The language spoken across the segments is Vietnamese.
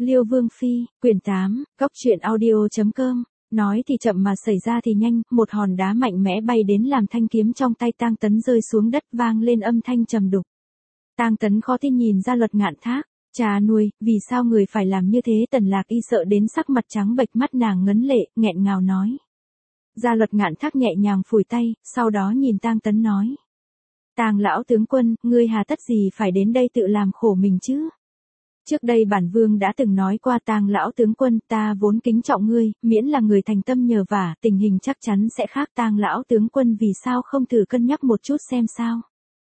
Liêu Vương Phi, quyển 8, Cóc truyện audio.com. Nói thì chậm mà xảy ra thì nhanh, một hòn đá mạnh mẽ bay đến làm thanh kiếm trong tay Tang Tấn rơi xuống đất vang lên âm thanh trầm đục. Tang Tấn khó tin nhìn Gia Luật Ngạn Thác, cha nuôi, vì sao người phải làm như thế? Tần Lạc Y sợ đến sắc mặt trắng bệch, mắt nàng ngấn lệ, nghẹn ngào nói. Gia Luật Ngạn Thác nhẹ nhàng phủi tay, sau đó nhìn Tang Tấn nói. Tang lão tướng quân, ngươi hà tất gì phải đến đây tự làm khổ mình chứ? Trước đây bản vương đã từng nói qua Tang lão tướng quân, ta vốn kính trọng ngươi, miễn là người thành tâm nhờ vả, tình hình chắc chắn sẽ khác. Tang lão tướng quân vì sao không thử cân nhắc một chút xem sao?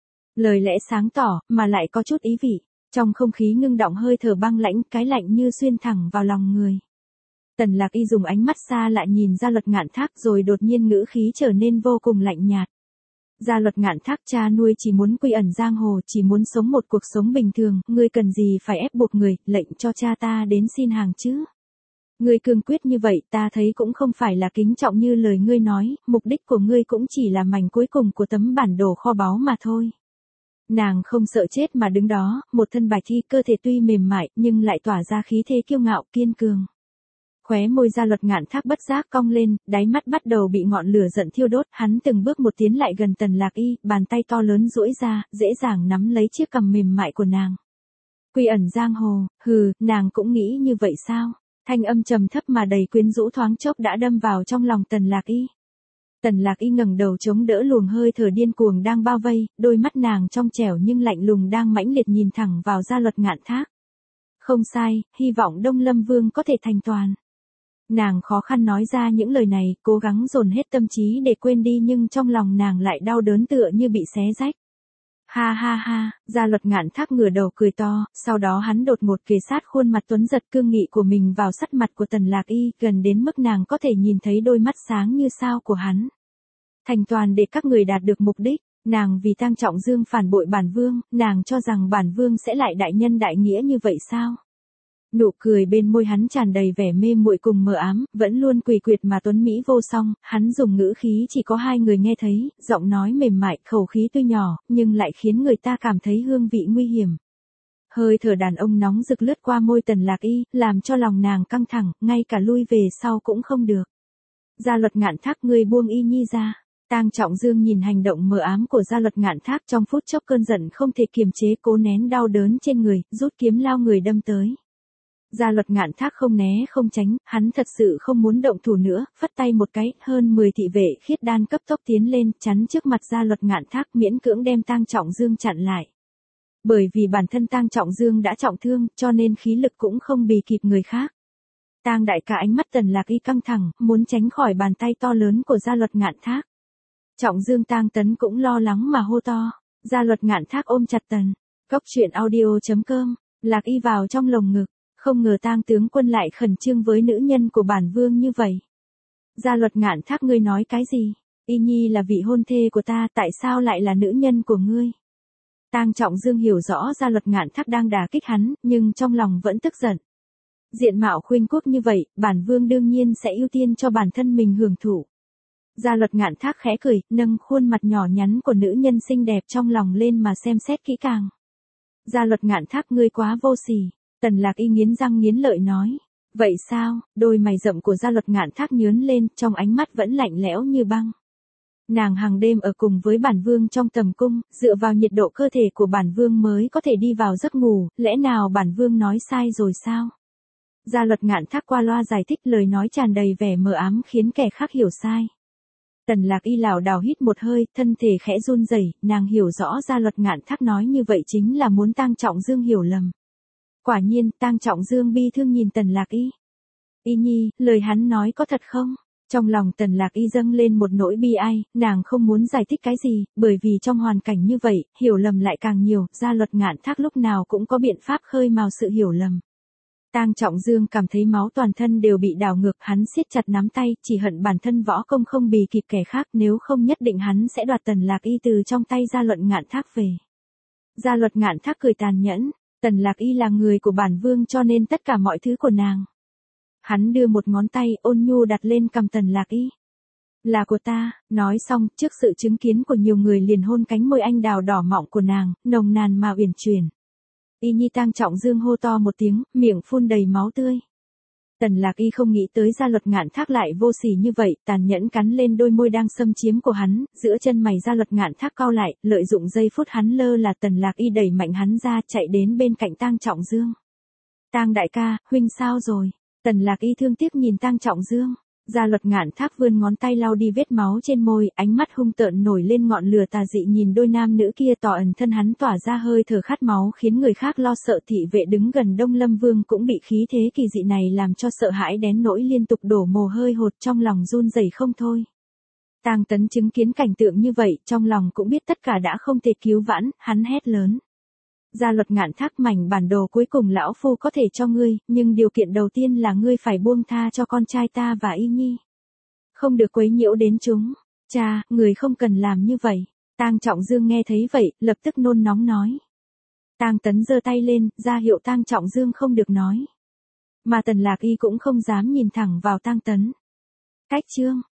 Lời lẽ sáng tỏ, mà lại có chút ý vị. Trong không khí ngưng đọng hơi thở băng lãnh, cái lạnh như xuyên thẳng vào lòng người. Tần Lạc Y dùng ánh mắt xa lạ nhìn Gia Luật Ngạn Thác rồi đột nhiên ngữ khí trở nên vô cùng lạnh nhạt. Gia Luật Ngạn Thác, cha nuôi chỉ muốn quy ẩn giang hồ, chỉ muốn sống một cuộc sống bình thường, ngươi cần gì phải ép buộc người, lệnh cho cha ta đến xin hàng chứ? Ngươi cương quyết như vậy, ta thấy cũng không phải là kính trọng như lời ngươi nói, mục đích của ngươi cũng chỉ là mảnh cuối cùng của tấm bản đồ kho báu mà thôi. Nàng không sợ chết mà đứng đó, một thân bạch y, cơ thể tuy mềm mại, nhưng lại tỏa ra khí thế kiêu ngạo, kiên cường. Khóe môi Gia Luật Ngạn Thác bất giác cong lên, đáy mắt bắt đầu bị ngọn lửa giận thiêu đốt, hắn từng bước một tiến lại gần Tần Lạc Y, bàn tay to lớn duỗi ra, dễ dàng nắm lấy chiếc cằm mềm mại của nàng. Quy ẩn giang hồ, hừ, nàng cũng nghĩ như vậy sao? Thanh âm trầm thấp mà đầy quyến rũ thoáng chốc đã đâm vào trong lòng Tần Lạc Y. Tần Lạc Y ngẩng đầu chống đỡ luồng hơi thở điên cuồng đang bao vây, đôi mắt nàng trong trẻo nhưng lạnh lùng đang mãnh liệt nhìn thẳng vào Gia Luật Ngạn Thác. Không sai, hy vọng Đông Lâm Vương có thể thành toàn. Nàng khó khăn nói ra những lời này, cố gắng dồn hết tâm trí để quên đi, nhưng trong lòng nàng lại đau đớn tựa như bị xé rách. Ha ha ha, Gia Luật Ngạn Thác ngửa đầu cười to, sau đó hắn đột ngột kề sát khuôn mặt tuấn giật cương nghị của mình vào sát mặt của Tần Lạc Y, gần đến mức nàng có thể nhìn thấy đôi mắt sáng như sao của hắn. Thành toàn để các người đạt được mục đích, nàng vì Tang Trọng Dương phản bội bản vương, nàng cho rằng bản vương sẽ lại đại nhân đại nghĩa như vậy sao? Nụ cười bên môi hắn tràn đầy vẻ mê muội cùng mờ ám, vẫn luôn quỷ quyệt mà tuấn mỹ vô song, hắn dùng ngữ khí chỉ có hai người nghe thấy, giọng nói mềm mại, khẩu khí tuy nhỏ, nhưng lại khiến người ta cảm thấy hương vị nguy hiểm. Hơi thở đàn ông nóng rực lướt qua môi Tần Lạc Y, làm cho lòng nàng căng thẳng, ngay cả lui về sau cũng không được. Gia Luật Ngạn Thác, ngươi buông Y Nhi ra. Tang Trọng Dương nhìn hành động mờ ám của Gia Luật Ngạn Thác, trong phút chốc cơn giận không thể kiềm chế, cố nén đau đớn trên người, rút kiếm lao người đâm tới. Gia Luật Ngạn Thác không né không tránh, hắn thật sự không muốn động thủ nữa, phất tay một cái, hơn 10 thị vệ khiết đan cấp tốc tiến lên, chắn trước mặt Gia Luật Ngạn Thác, miễn cưỡng đem Tang Trọng Dương chặn lại. Bởi vì bản thân Tang Trọng Dương đã trọng thương, cho nên khí lực cũng không bì kịp người khác. Tang đại ca, ánh mắt Tần Lạc Y căng thẳng, muốn tránh khỏi bàn tay to lớn của Gia Luật Ngạn Thác. Trọng Dương. Tang Tấn cũng lo lắng mà hô to. Gia Luật Ngạn Thác ôm chặt Tần. Cóc truyện audio.com. Lạc Y vào trong lồng ngực. Không ngờ Tang tướng quân lại khẩn trương với nữ nhân của bản vương như vậy. Gia Luật Ngạn Thác, ngươi nói cái gì? Y Nhi là vị hôn thê của ta, tại sao lại là nữ nhân của ngươi? Tang Trọng Dương hiểu rõ Gia Luật Ngạn Thác đang đả kích hắn, nhưng trong lòng vẫn tức giận. Diện mạo khuynh quốc như vậy, bản vương đương nhiên sẽ ưu tiên cho bản thân mình hưởng thụ. Gia Luật Ngạn Thác khẽ cười, nâng khuôn mặt nhỏ nhắn của nữ nhân xinh đẹp trong lòng lên mà xem xét kỹ càng. Gia Luật Ngạn Thác, ngươi quá vô sỉ. Tần Lạc Y nghiến răng nghiến lợi nói. Vậy sao? Đôi mày rậm của Gia Luật Ngạn Thác nhướng lên, trong ánh mắt vẫn lạnh lẽo như băng. Nàng hàng đêm ở cùng với bản vương trong tầm cung, dựa vào nhiệt độ cơ thể của bản vương mới có thể đi vào giấc ngủ, lẽ nào bản vương nói sai rồi sao? Gia Luật Ngạn Thác qua loa giải thích, lời nói tràn đầy vẻ mờ ám khiến kẻ khác hiểu sai. Tần Lạc Y lảo đảo hít một hơi, thân thể khẽ run rẩy, nàng hiểu rõ Gia Luật Ngạn Thác nói như vậy chính là muốn Tang Trọng Dương hiểu lầm. Quả nhiên, Tang Trọng Dương bi thương nhìn Tần Lạc Y. Y Nhi, lời hắn nói có thật không? Trong lòng Tần Lạc Y dâng lên một nỗi bi ai, nàng không muốn giải thích cái gì, bởi vì trong hoàn cảnh như vậy, hiểu lầm lại càng nhiều, Gia Luật Ngạn Thác lúc nào cũng có biện pháp khơi mào sự hiểu lầm. Tang Trọng Dương cảm thấy máu toàn thân đều bị đảo ngược, hắn siết chặt nắm tay, chỉ hận bản thân võ công không bì kịp kẻ khác, nếu không nhất định hắn sẽ đoạt Tần Lạc Y từ trong tay Gia Luật Ngạn Thác về. Gia Luật Ngạn Thác cười tàn nhẫn. Tần Lạc Y là người của bản vương cho nên tất cả mọi thứ của nàng. Hắn đưa một ngón tay ôn nhu đặt lên cằm Tần Lạc Y. Là của ta, nói xong, trước sự chứng kiến của nhiều người liền hôn cánh môi anh đào đỏ mọng của nàng, nồng nàn mà uyển chuyển. Y Nhi. Tang Trọng Dương hô to một tiếng, miệng phun đầy máu tươi. Tần Lạc Y không nghĩ tới Gia Luật Ngạn Thác lại vô sỉ như vậy, tàn nhẫn cắn lên đôi môi đang xâm chiếm của hắn, giữa chân mày Gia Luật Ngạn Thác cau lại, lợi dụng giây phút hắn lơ là Tần Lạc Y đẩy mạnh hắn ra, chạy đến bên cạnh Tang Trọng Dương. Tang đại ca, huynh sao rồi? Tần Lạc Y thương tiếc nhìn Tang Trọng Dương. Gia Luật Ngạn Thác vươn ngón tay lau đi vết máu trên môi, ánh mắt hung tợn nổi lên ngọn lửa tà dị nhìn đôi nam nữ kia, tỏ ẩn thân hắn tỏa ra hơi thở khát máu khiến người khác lo sợ. Thị vệ đứng gần Đông Lâm Vương cũng bị khí thế kỳ dị này làm cho sợ hãi đến nỗi liên tục đổ mồ hôi hột, trong lòng run rẩy không thôi. Tang Tấn chứng kiến cảnh tượng như vậy, trong lòng cũng biết tất cả đã không thể cứu vãn, hắn hét lớn. Gia Luật Ngạn Thác, mảnh bản đồ cuối cùng lão phu có thể cho ngươi, nhưng điều kiện đầu tiên là ngươi phải buông tha cho con trai ta và Y Nhi. Không được quấy nhiễu đến chúng. Cha, người không cần làm như vậy. Tang Trọng Dương nghe thấy vậy, lập tức nôn nóng nói. Tang Tấn giơ tay lên, ra hiệu Tang Trọng Dương không được nói. Mà Tần Lạc Y cũng không dám nhìn thẳng vào Tang Tấn. Cách chương